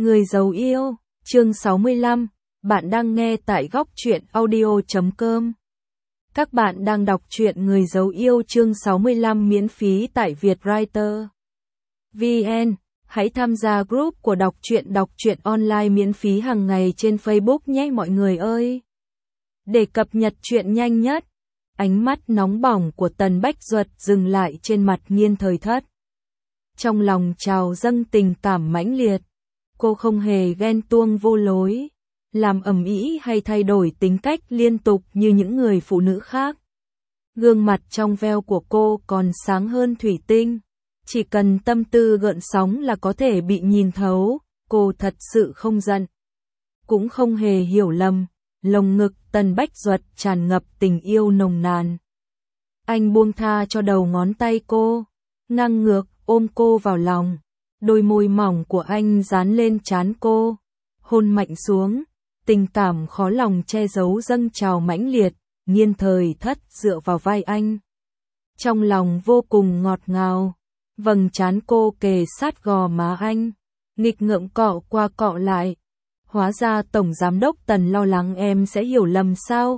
Người giấu yêu, chương 65, bạn đang nghe tại góc truyện audio.com. Các bạn đang đọc truyện Người giấu yêu chương 65 miễn phí tại Vietwriter VN. Hãy tham gia group của đọc truyện online miễn phí hàng ngày trên Facebook nhé mọi người ơi. Để cập nhật truyện nhanh nhất, ánh mắt nóng bỏng của Tần Bách Duật dừng lại trên mặt Nghiên Thời Thất. Trong lòng trào dâng tình cảm mãnh liệt. Cô không hề ghen tuông vô lối, làm ầm ĩ hay thay đổi tính cách liên tục như những người phụ nữ khác. Gương mặt trong veo của cô còn sáng hơn thủy tinh, chỉ cần tâm tư gợn sóng là có thể bị nhìn thấu, cô thật sự không giận. Cũng không hề hiểu lầm, lồng ngực Tần Bách Duật tràn ngập tình yêu nồng nàn. Anh buông tha cho đầu ngón tay cô, ngang ngược ôm cô vào lòng. Đôi môi mỏng của anh dán lên trán cô, hôn mạnh xuống, tình cảm khó lòng che giấu dâng trào mãnh liệt. Nghiên Thời Thất dựa vào vai anh, trong lòng vô cùng ngọt ngào, vầng trán cô kề sát gò má anh, nghịch ngợm cọ qua cọ lại. Hóa ra Tổng Giám đốc Tần lo lắng em sẽ hiểu lầm sao?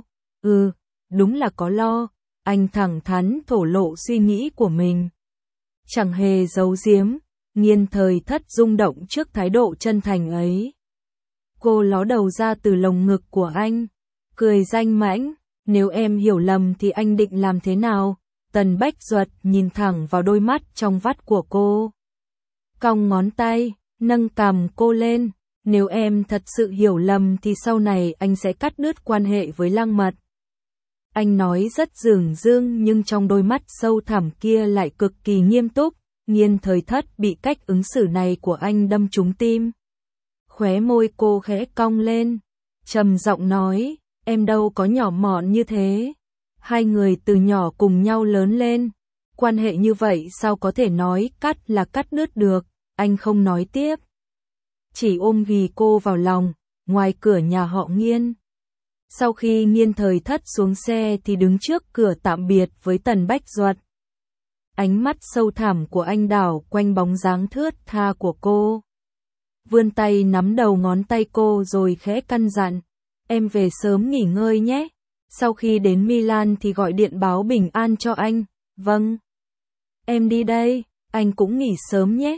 Đúng là có lo. Anh thẳng thắn thổ lộ suy nghĩ của mình, chẳng hề giấu giếm. Nghiên Thời Thất rung động trước thái độ chân thành ấy. Cô ló đầu ra từ lồng ngực của anh, cười danh mãnh. Nếu em hiểu lầm thì anh định làm thế nào? Tần Bách Duật nhìn thẳng vào đôi mắt trong vắt của cô, cong ngón tay, nâng cằm cô lên. Nếu em thật sự hiểu lầm thì sau này anh sẽ cắt đứt quan hệ với Lăng Mật. Anh nói rất dửng dưng nhưng trong đôi mắt sâu thẳm kia lại cực kỳ nghiêm túc. Nghiên Thời Thất bị cách ứng xử này của anh đâm trúng tim. Khóe môi cô khẽ cong lên, trầm giọng nói, em đâu có nhỏ mọn như thế. Hai người từ nhỏ cùng nhau lớn lên, quan hệ như vậy sao có thể nói cắt là cắt đứt được. Anh không nói tiếp, chỉ ôm ghì cô vào lòng. Ngoài cửa nhà họ Nghiên, sau khi Nghiên Thời Thất xuống xe thì đứng trước cửa tạm biệt với Tần Bách Duật. Ánh mắt sâu thẳm của anh đảo quanh bóng dáng thướt tha của cô, vươn tay nắm đầu ngón tay cô rồi khẽ căn dặn, em về sớm nghỉ ngơi nhé, sau khi đến Milan thì gọi điện báo bình an cho anh. Vâng, em đi đây, anh cũng nghỉ sớm nhé.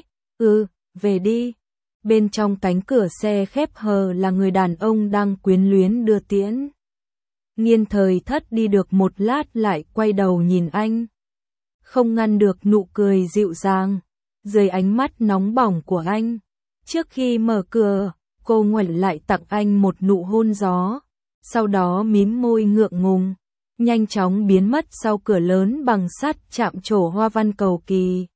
Về đi. Bên trong cánh cửa xe khép hờ là người đàn ông đang quyến luyến đưa tiễn. Nghiên Thời Thất đi được một lát lại quay đầu nhìn anh, không ngăn được nụ cười dịu dàng dưới ánh mắt nóng bỏng của anh. Trước khi mở cửa, cô ngoảnh lại tặng anh một nụ hôn gió, sau đó mím môi ngượng ngùng, nhanh chóng biến mất sau cửa lớn bằng sắt chạm trổ hoa văn cầu kỳ.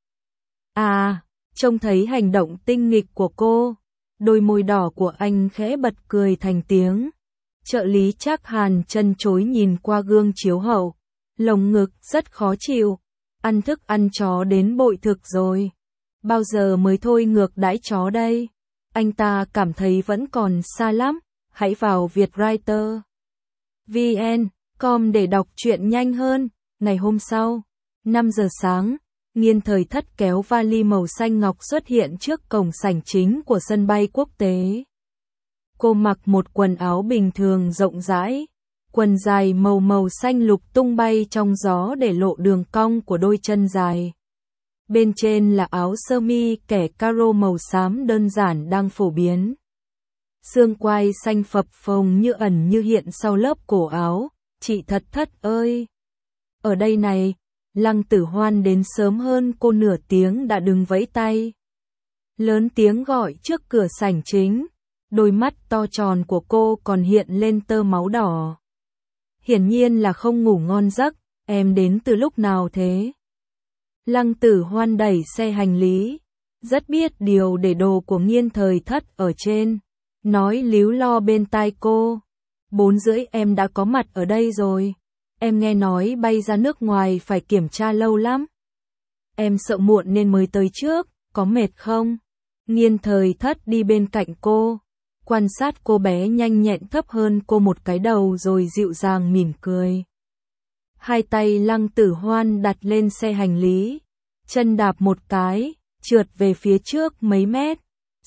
Trông thấy hành động tinh nghịch của cô, đôi môi đỏ của anh khẽ bật cười thành tiếng. Trợ lý Trác Hàn chân chối nhìn qua gương chiếu hậu, lồng ngực rất khó chịu. Ăn thức ăn chó đến bội thực rồi. Bao giờ mới thôi ngược đãi chó đây? Anh ta cảm thấy vẫn còn xa lắm. Hãy vào Vietwriter VN.com để đọc truyện nhanh hơn. Ngày hôm sau, 5 giờ sáng, Nghiên Thời Thất kéo vali màu xanh ngọc xuất hiện trước cổng sảnh chính của sân bay quốc tế. Cô mặc một quần áo bình thường rộng rãi, quần dài màu xanh lục tung bay trong gió để lộ đường cong của đôi chân dài. Bên trên là áo sơ mi kẻ caro màu xám đơn giản đang phổ biến. Xương quai xanh phập phồng như ẩn như hiện sau lớp cổ áo. Chị Thật Thất ơi! Ở đây này! Lăng Tử Hoan đến sớm hơn cô nửa tiếng đã đứng vẫy tay, lớn tiếng gọi trước cửa sảnh chính. Đôi mắt to tròn của cô còn hiện lên tơ máu đỏ. Hiển nhiên là không ngủ ngon giấc. Em đến từ lúc nào thế? Lăng Tử Hoan đẩy xe hành lý, rất biết điều để đồ của Nghiên Thời Thất ở trên, nói líu lo bên tai cô. 4:30 em đã có mặt ở đây rồi. Em nghe nói bay ra nước ngoài phải kiểm tra lâu lắm. Em sợ muộn nên mới tới trước, có mệt không? Nghiên Thời Thất đi bên cạnh cô, quan sát cô bé nhanh nhẹn thấp hơn cô một cái đầu rồi dịu dàng mỉm cười. Hai tay Lăng Tử Hoan đặt lên xe hành lý, chân đạp một cái, trượt về phía trước mấy mét,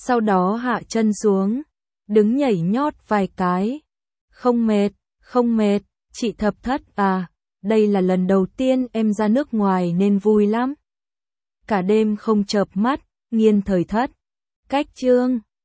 Sau đó hạ chân xuống, đứng nhảy nhót vài cái. Không mệt, chị Thập Thất à, đây là lần đầu tiên em ra nước ngoài nên vui lắm. Cả đêm không chợp mắt, Nghiên Thời Thất. Cách chương